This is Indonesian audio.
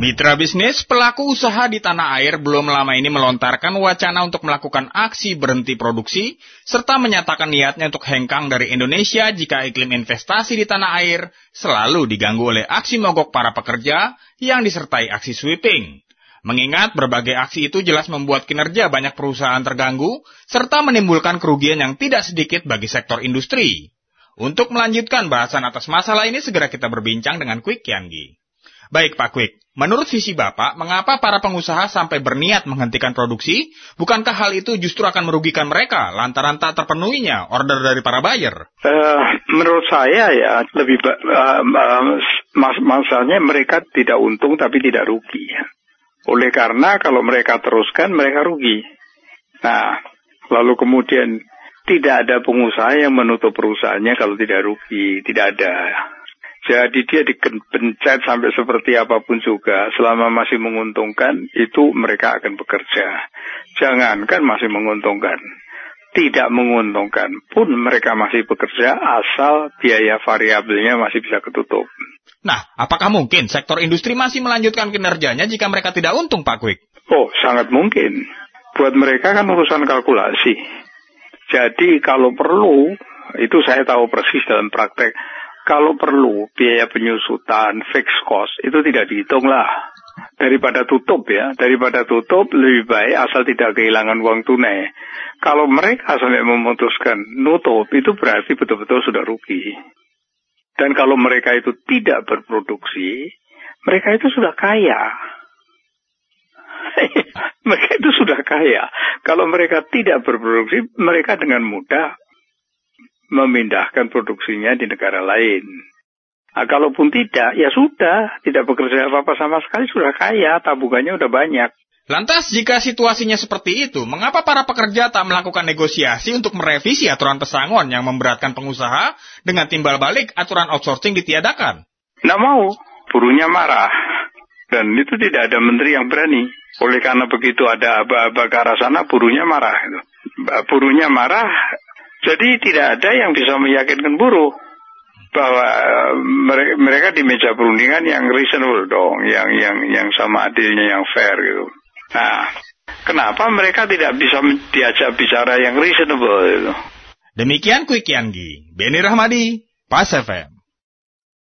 Mitra bisnis, pelaku usaha di tanah air belum lama ini melontarkan wacana untuk melakukan aksi berhenti produksi, serta menyatakan niatnya untuk hengkang dari Indonesia jika iklim investasi di tanah air selalu diganggu oleh aksi mogok para pekerja yang disertai aksi sweeping. Mengingat berbagai aksi itu jelas membuat kinerja banyak perusahaan terganggu, serta menimbulkan kerugian yang tidak sedikit bagi sektor industri. Untuk melanjutkan bahasan atas masalah ini, segera kita berbincang dengan Kwik Kiangi. Baik Pak Kwik, menurut visi Bapak, mengapa para pengusaha sampai berniat menghentikan produksi? Bukankah hal itu justru akan merugikan mereka lantaran tak terpenuhinya order dari para buyer? Menurut saya ya, lebih masalahnya mereka tidak untung tapi tidak rugi. Oleh karena kalau mereka teruskan, mereka rugi. Nah, lalu kemudian tidak ada pengusaha yang menutup perusahaannya kalau tidak rugi, tidak ada. Jadi dia dipencet sampai seperti apapun juga, selama masih menguntungkan, itu mereka akan bekerja. Jangankan masih menguntungkan, tidak menguntungkan pun mereka masih bekerja asal biaya variabelnya masih bisa ketutup. Nah, apakah mungkin sektor industri masih melanjutkan kinerjanya jika mereka tidak untung, Pak Kwik? Oh, sangat mungkin. Buat mereka kan urusan kalkulasi. Jadi kalau perlu, itu saya tahu persis dalam praktek, kalau perlu biaya penyusutan, fixed cost, itu tidak dihitung lah. Daripada tutup ya, daripada tutup lebih baik asal tidak kehilangan uang tunai. Kalau mereka sampai memutuskan nutup, itu berarti betul-betul sudah rugi. Dan kalau mereka itu tidak berproduksi, mereka itu sudah kaya. Mereka itu sudah kaya. Kalau mereka tidak berproduksi, mereka dengan mudah memindahkan produksinya di negara lain. Nah, kalaupun tidak, ya sudah, tidak bekerja apa-apa sama sekali, sudah kaya, tabungannya udah banyak. Lantas, jika situasinya seperti itu, mengapa para pekerja tak melakukan negosiasi untuk merevisi aturan pesangon yang memberatkan pengusaha dengan timbal balik aturan outsourcing ditiadakan? Nggak mau, buruhnya marah. Dan itu tidak ada menteri yang berani. Oleh karena begitu ada aba-aba ke arah sana, buruhnya marah. Buruhnya marah. Jadi tidak ada yang bisa meyakinkan buruh bahwa mereka di meja perundingan yang reasonable dong, yang sama adilnya, yang fair gitu. Nah, kenapa mereka tidak bisa diajak bicara yang reasonable gitu? Demikian Kwik Kiangi, Beni Rahmadi, Pas FM.